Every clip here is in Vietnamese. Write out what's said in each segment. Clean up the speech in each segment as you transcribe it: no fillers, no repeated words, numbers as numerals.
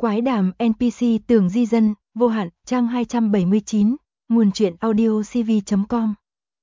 Quái đàm NPC Tường Di Dân, vô hạn, trang 279, nguồn truyện audio cv.com.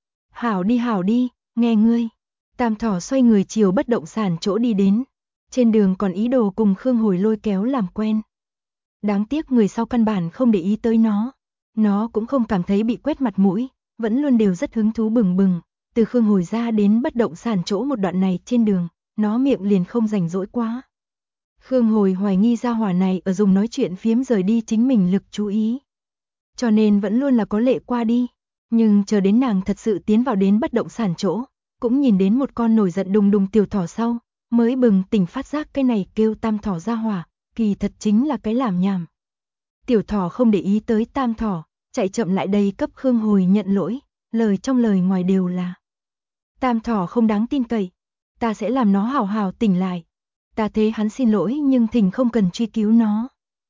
Hảo đi, nghe ngươi. Tam Thỏ xoay người chiều bất động sản chỗ đi đến. Trên đường còn ý đồ cùng Khương Hồi lôi kéo làm quen. Đáng tiếc người sau căn bản không để ý tới nó. Nó cũng không cảm thấy bị quét mặt mũi, vẫn luôn đều rất hứng thú bừng bừng. Từ Khương Hồi ra đến bất động sản chỗ một đoạn này trên đường, nó miệng liền không rảnh rỗi quá. Khương Hồi hoài nghi gia hỏa này ở dùng nói chuyện phiếm rời đi chính mình lực chú ý. Cho nên vẫn luôn là có lệ qua đi. Nhưng chờ đến nàng thật sự tiến vào đến bất động sản chỗ, cũng nhìn đến một con nổi giận đùng đùng tiểu thỏ sau, mới bừng tỉnh phát giác cái này kêu Tam Thỏ gia hỏa, kỳ thật chính là cái làm nhảm. Tiểu thỏ không để ý tới Tam Thỏ, chạy chậm lại đây cấp Khương Hồi nhận lỗi, lời trong lời ngoài đều là: Tam Thỏ không đáng tin cậy, ta sẽ làm nó hảo hảo tỉnh lại. Ta thế hắn xin lỗi nhưng thỉnh không cần truy cứu nó.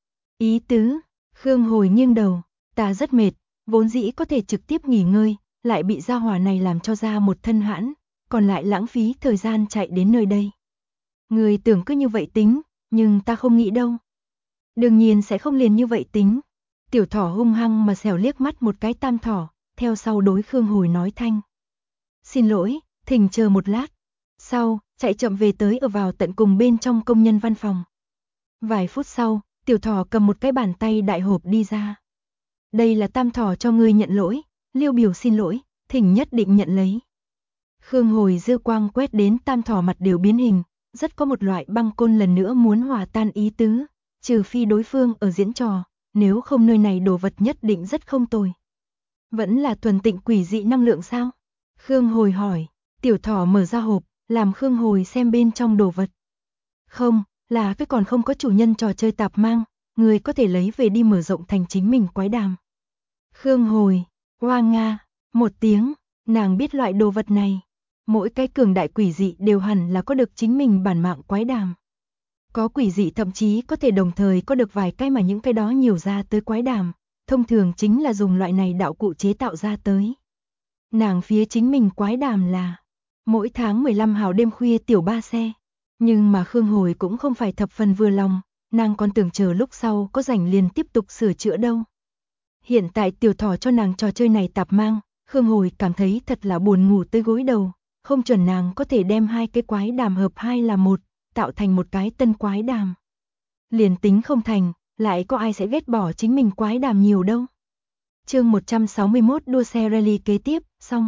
Ý tứ, Khương Hồi nghiêng đầu, ta rất mệt, vốn dĩ có thể trực tiếp nghỉ ngơi, lại bị gia hỏa này làm cho ra một thân hãn, còn lại lãng phí thời gian chạy đến nơi đây. Người tưởng cứ như vậy tính, nhưng ta không nghĩ đâu. Đương nhiên sẽ không liền như vậy tính. Tiểu thỏ hung hăng mà xẻo liếc mắt một cái Tam Thỏ, theo sau đối Khương Hồi nói thanh: Xin lỗi, thỉnh chờ một lát. Sau, chạy chậm về tới ở vào tận cùng bên trong công nhân văn phòng. Vài phút sau, tiểu thỏ cầm một cái bàn tay đại hộp đi ra. Đây là Tam Thỏ cho ngươi nhận lỗi, liêu biểu xin lỗi, thỉnh nhất định nhận lấy. Khương Hồi dư quang quét đến Tam Thỏ mặt đều biến hình, rất có một loại băng côn lần nữa muốn hòa tan ý tứ, trừ phi đối phương ở diễn trò, nếu không nơi này đồ vật nhất định rất không tồi. Vẫn là thuần tịnh quỷ dị năng lượng sao? Khương Hồi hỏi, tiểu thỏ mở ra hộp, làm Khương Hồi xem bên trong đồ vật. Không, là cái còn không có chủ nhân trò chơi tạp mang, người có thể lấy về đi mở rộng thành chính mình quái đàm. Khương Hồi, hoa nga, một tiếng, nàng biết loại đồ vật này. Mỗi cái cường đại quỷ dị đều hẳn là có được chính mình bản mạng quái đàm. Có quỷ dị thậm chí có thể đồng thời có được vài cái mà những cái đó nhiều ra tới quái đàm, thông thường chính là dùng loại này đạo cụ chế tạo ra tới. Nàng phía chính mình quái đàm là mỗi tháng 15 hào đêm khuya tiểu 3 xe. Nhưng mà Khương Hồi cũng không phải thập phần vừa lòng, nàng còn tưởng chờ lúc sau có rảnh liền tiếp tục sửa chữa đâu. Hiện tại tiểu thỏ cho nàng trò chơi này tạp mang, Khương Hồi cảm thấy thật là buồn ngủ tới gối đầu, không chuẩn nàng có thể đem hai cái quái đàm hợp hai là một, tạo thành một cái tân quái đàm. Liền tính không thành, lại có ai sẽ ghét bỏ chính mình quái đàm nhiều đâu. Chương 161 đua xe rally kế tiếp, xong.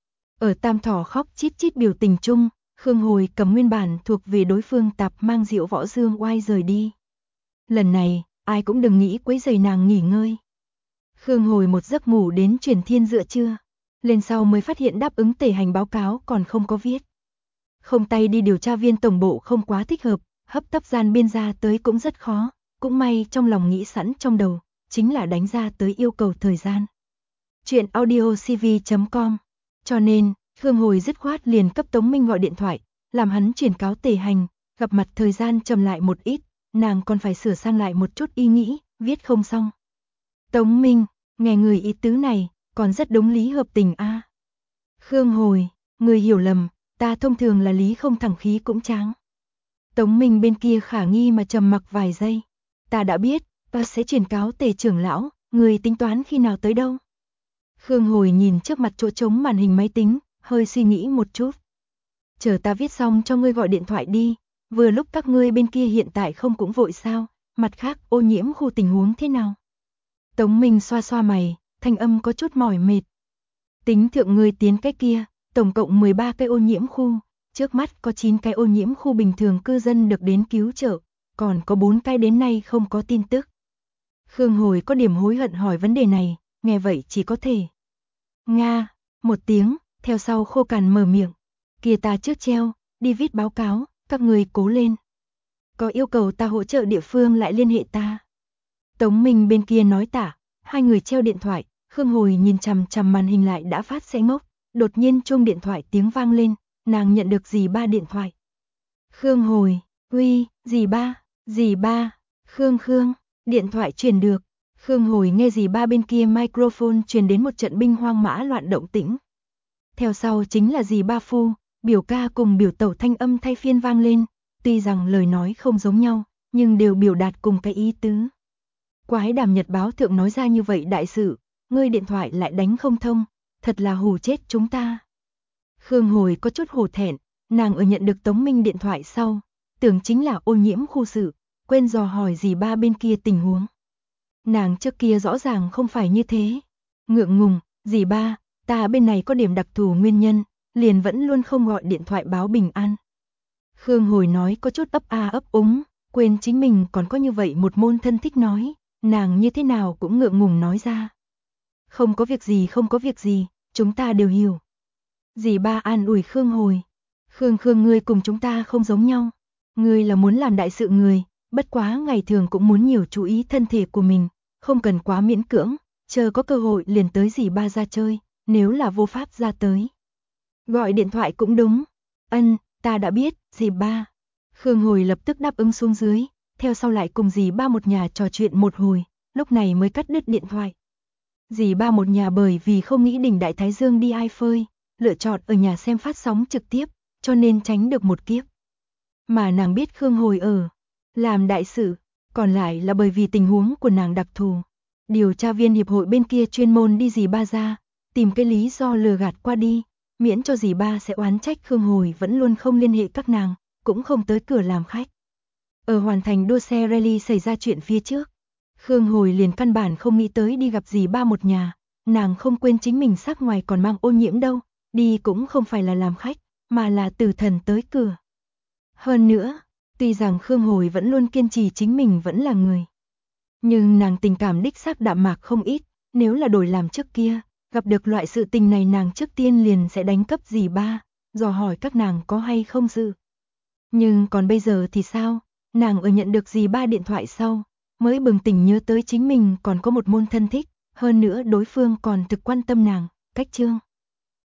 Ở Tam Thỏ khóc chít chít biểu tình chung, Khương Hồi cầm nguyên bản thuộc về đối phương tạp mang Diệu Võ Dương Oai rời đi. Lần này, ai cũng đừng nghĩ quấy rầy nàng nghỉ ngơi. Khương Hồi một giấc ngủ đến chuyển thiên giữa trưa, lên sau mới phát hiện đáp ứng tể hành báo cáo còn không có viết. Không tay đi điều tra viên tổng bộ không quá thích hợp, hấp tấp gian biên ra tới cũng rất khó, cũng may trong lòng nghĩ sẵn trong đầu, chính là đánh ra tới yêu cầu thời gian. Chuyện audio cv.com. Cho nên, Khương Hồi dứt khoát liền cấp Tống Minh gọi điện thoại, làm hắn chuyển cáo tể hành, gặp mặt thời gian chậm lại một ít, nàng còn phải sửa sang lại một chút ý nghĩ, viết không xong. Tống Minh, nghe người ý tứ này, còn rất đúng lý hợp tình a. Khương Hồi, người hiểu lầm, ta thông thường là lý không thẳng khí cũng tráng. Tống Minh bên kia khả nghi mà trầm mặc vài giây. Ta đã biết, ta sẽ chuyển cáo tể trưởng lão, người tính toán khi nào tới đâu. Khương Hồi nhìn trước mặt chỗ trống màn hình máy tính, hơi suy nghĩ một chút. Chờ ta viết xong cho ngươi gọi điện thoại đi, vừa lúc các ngươi bên kia hiện tại không cũng vội sao, mặt khác ô nhiễm khu tình huống thế nào. Tống Minh xoa xoa mày, thanh âm có chút mỏi mệt. Tính thượng ngươi tiến cái kia, tổng cộng 13 cái ô nhiễm khu, trước mắt có 9 cái ô nhiễm khu bình thường cư dân được đến cứu trợ, còn có 4 cái đến nay không có tin tức. Khương Hồi có điểm hối hận hỏi vấn đề này, nghe vậy chỉ có thể Nga, một tiếng, theo sau khô cằn mở miệng. Kia ta trước treo, đi viết báo cáo, các người cố lên. Có yêu cầu ta hỗ trợ địa phương lại liên hệ ta. Tống Minh bên kia nói tả, hai người treo điện thoại, Khương Hồi nhìn chằm chằm màn hình lại đã phát sẽ ngốc, đột nhiên chuông điện thoại tiếng vang lên, nàng nhận được dì ba điện thoại. Khương Hồi, uy, dì ba, Khương, điện thoại truyền được. Khương Hồi nghe dì ba bên kia microphone truyền đến một trận binh hoang mã loạn động tĩnh. Theo sau chính là dì ba phu, biểu ca cùng biểu tẩu thanh âm thay phiên vang lên, tuy rằng lời nói không giống nhau, nhưng đều biểu đạt cùng cái ý tứ. Quái Đàm Nhật báo thượng nói ra như vậy đại sự, ngươi điện thoại lại đánh không thông, thật là hù chết chúng ta. Khương Hồi có chút hổ thẹn, nàng ở nhận được Tống Minh điện thoại sau, tưởng chính là ô nhiễm khu sự, quên dò hỏi dì ba bên kia tình huống. Nàng trước kia rõ ràng không phải như thế. Ngượng ngùng, dì ba, ta bên này có điểm đặc thù nguyên nhân, liền vẫn luôn không gọi điện thoại báo bình an. Khương Hồi nói có chút ấp a ấp úng, quên chính mình còn có như vậy một môn thân thích nói, nàng như thế nào cũng ngượng ngùng nói ra. Không có việc gì, không có việc gì, chúng ta đều hiểu. Dì ba an ủi Khương Hồi. Khương ngươi cùng chúng ta không giống nhau. Ngươi là muốn làm đại sự người, bất quá ngày thường cũng muốn nhiều chú ý thân thể của mình, không cần quá miễn cưỡng, chờ có cơ hội liền tới dì ba ra chơi, nếu là vô pháp ra tới. Gọi điện thoại cũng đúng. Ân, ta đã biết, dì ba. Khương Hồi lập tức đáp ứng xuống dưới, theo sau lại cùng dì ba một nhà trò chuyện một hồi, lúc này mới cắt đứt điện thoại. Dì ba một nhà bởi vì không nghĩ đỉnh Đại Thái Dương đi ai phơi, lựa chọn ở nhà xem phát sóng trực tiếp, cho nên tránh được một kiếp. Mà nàng biết Khương Hồi ở làm đại sự, còn lại là bởi vì tình huống của nàng đặc thù. Điều tra viên hiệp hội bên kia chuyên môn đi dì ba ra, tìm cái lý do lừa gạt qua đi, miễn cho dì ba sẽ oán trách Khương Hồi vẫn luôn không liên hệ các nàng, cũng không tới cửa làm khách. Ở hoàn thành đua xe rally xảy ra chuyện phía trước, Khương Hồi liền căn bản không nghĩ tới đi gặp dì ba một nhà, nàng không quên chính mình sắc ngoài còn mang ô nhiễm đâu, đi cũng không phải là làm khách, mà là từ thần tới cửa. Hơn nữa, tuy rằng Khương Hồi vẫn luôn kiên trì chính mình vẫn là người, nhưng nàng tình cảm đích xác đạm mạc không ít, nếu là đổi làm trước kia, gặp được loại sự tình này nàng trước tiên liền sẽ đánh cấp dì ba, dò hỏi các nàng có hay không dự. Nhưng còn bây giờ thì sao, nàng ở nhận được dì ba điện thoại sau, mới bừng tỉnh nhớ tới chính mình còn có một môn thân thích, hơn nữa đối phương còn thực quan tâm nàng, cách chương.